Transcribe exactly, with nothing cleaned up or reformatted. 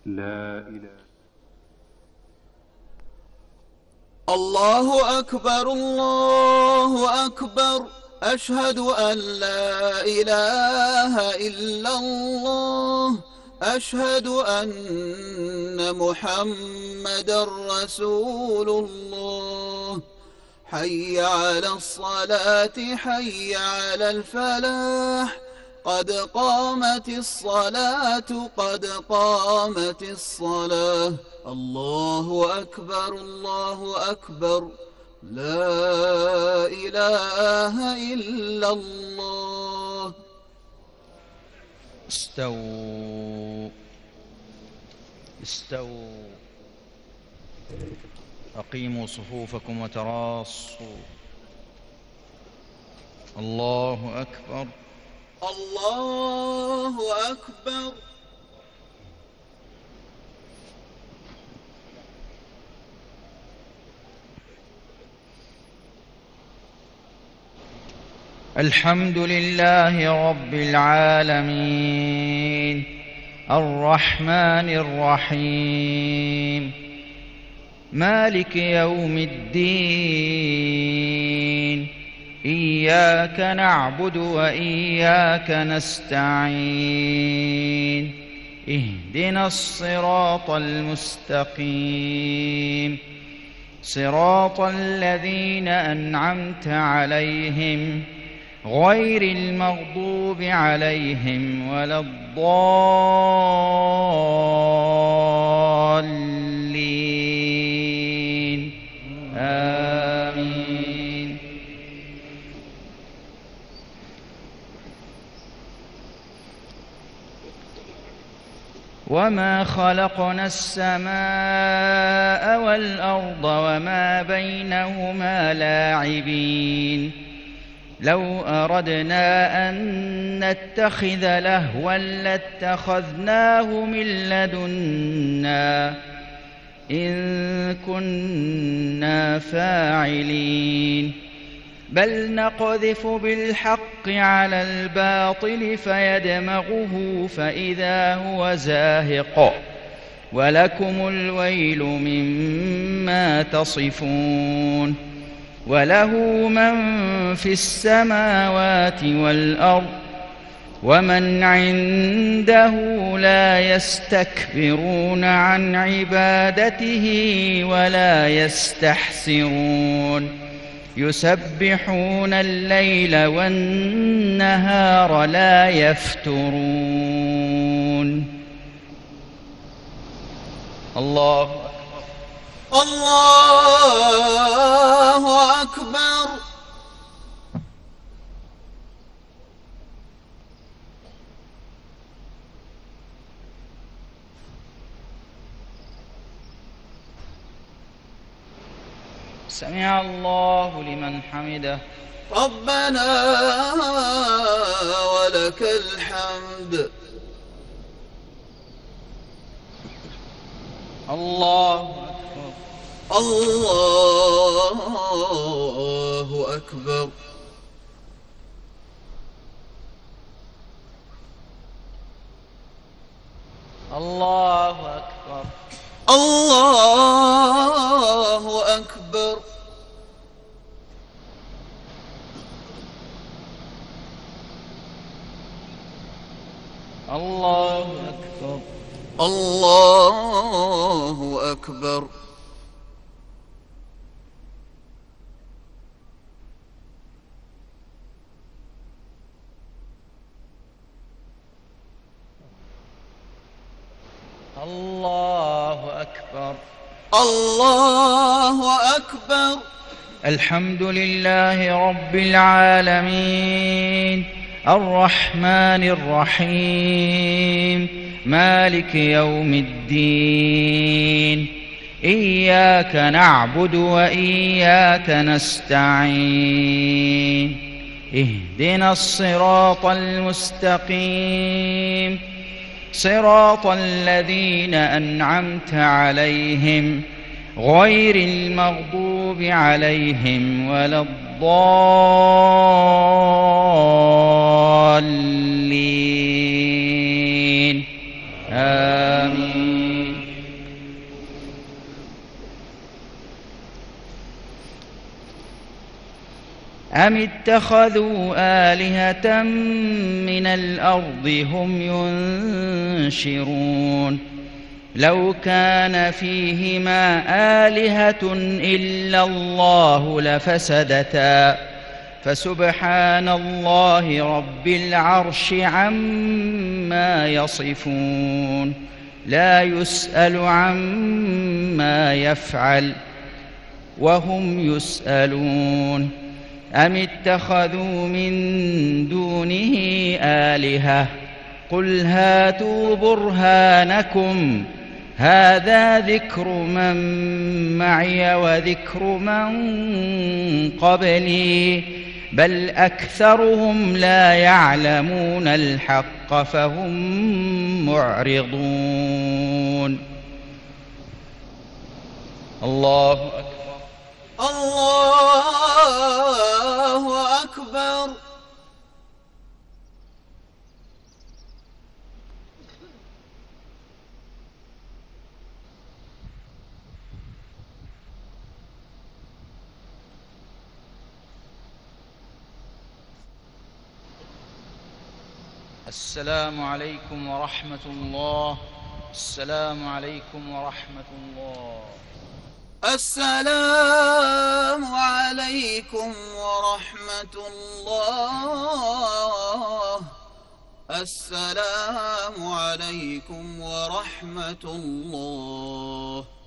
لا إله. الله أكبر الله أكبر. أشهد أن لا إله إلا الله. أشهد أن محمدا رسول الله. حي على الصلاة حي على الفلاح. قد قامت الصلاة قد قامت الصلاة. الله أكبر الله أكبر. لا إله إلا الله. استووا استووا أقيموا صفوفكم وتراصوا. الله أكبر الله أكبر. الحمد لله رب العالمين الرحمن الرحيم مالك يوم الدين. إياك نعبد وإياك نستعين. اهدنا الصراط المستقيم صراط الذين أنعمت عليهم غير المغضوب عليهم ولا الضالين. آمين. وما خلقنا السماء والأرض وما بينهما لاعبين. لو أردنا أن نتخذ لهوا لاتخذناه من لدنا إن كنا فاعلين. بل نقذف بالحق على الباطل فيدمغه فإذا هو زاهق ولكم الويل مما تصفون. وله من في السماوات والأرض ومن عنده لا يستكبرون عن عبادته ولا يستحسرون. يسبحون الليل والنهار لا يفترون. الله الله أكبر. سمع الله لمن حمده. ربنا ولك الحمد. الله الله أكبر. الله أكبر. الله أكبر. الله أكبر. الله أكبر. الله أكبر. الله أكبر. الحمد لله رب العالمين الرحمن الرحيم مالك يوم الدين. إياك نعبد وإياك نستعين. اهدنا الصراط المستقيم صراط الذين أنعمت عليهم غير المغضوب عليهم ولا الضالين. آمين. أم اتخذوا آلهة من الأرض هم ينشرون لو كان فيهما آلهة إلا الله لفسدتا فسبحان الله رب العرش عما يصفون لا يسأل عما يفعل وهم يسألون أم اتخذوا من دونه آلهة قل هاتوا برهانكم هذا ذكر من معي وذكر من قبلي بل أكثرهم لا يعلمون الحق فهم معرضون. الله أكبر. الله أكبر. السلام عليكم ورحمة الله. السلام عليكم ورحمة الله. السلام عليكم ورحمة الله. السلام عليكم ورحمة الله.